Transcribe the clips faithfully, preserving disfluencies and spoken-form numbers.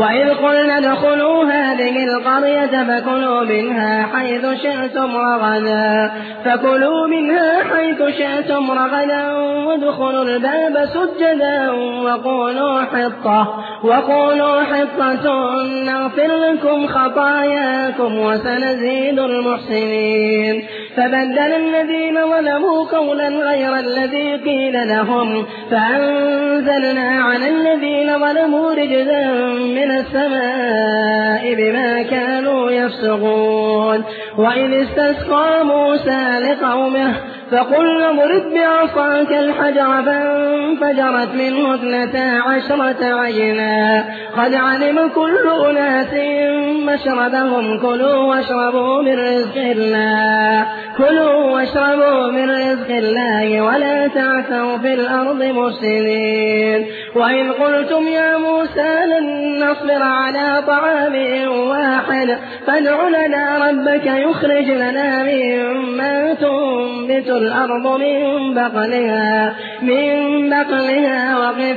وإذ قلنا ادخلوا هذه القرية فكلوا منها حيث شئتم رغدا فكلوا منها حيث شئتم رغدا وادخلوا الباب سجدا وقولوا حطة وقولوا حطة نغفر لكم خطاياكم وسنزيد المحسنين. فبدل الذين ظلموا قولا غير الذي قيل لهم فأنزلنا على الذين ظلموا رجزا من السماء بما كانوا يفسقون. وإذ استسقى موسى لقومه فقلنا اضرب بعصاك الحجر فانفجرت منه اثنتا عشرة عينا قد علم كل أناس مشربهم كلوا واشربوا من رزق الله كلوا واشربوا من رزق الله ولا تعثوا في الأرض مفسدين. وإذ قلتم يا موسى لن نصبر على طعام واحد فادع لنا ربك يخرج لنا مما تنبت الأرض من بقلها من بقلها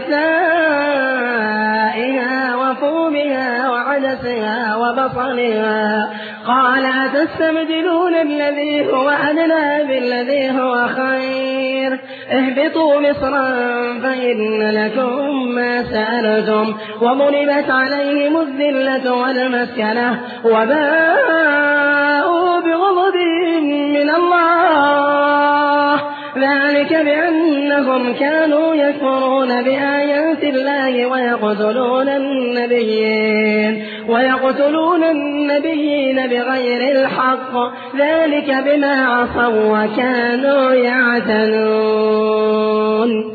وقثائها وفومها وعدسها وبصلها قال أتستبدلون الذي هو أدنى بالذي هو خير اهبطوا مصرا فإن لكم ما سألتم وضربت عليهم الذلة والمسكنة وباءوا بغضب من الله ذلك بأنهم كانوا يكفرون بآيات الله ويقتلون النبيين ويقتلون النبيين بغير الحق ذلك بما عصوا وكانوا يعتدون.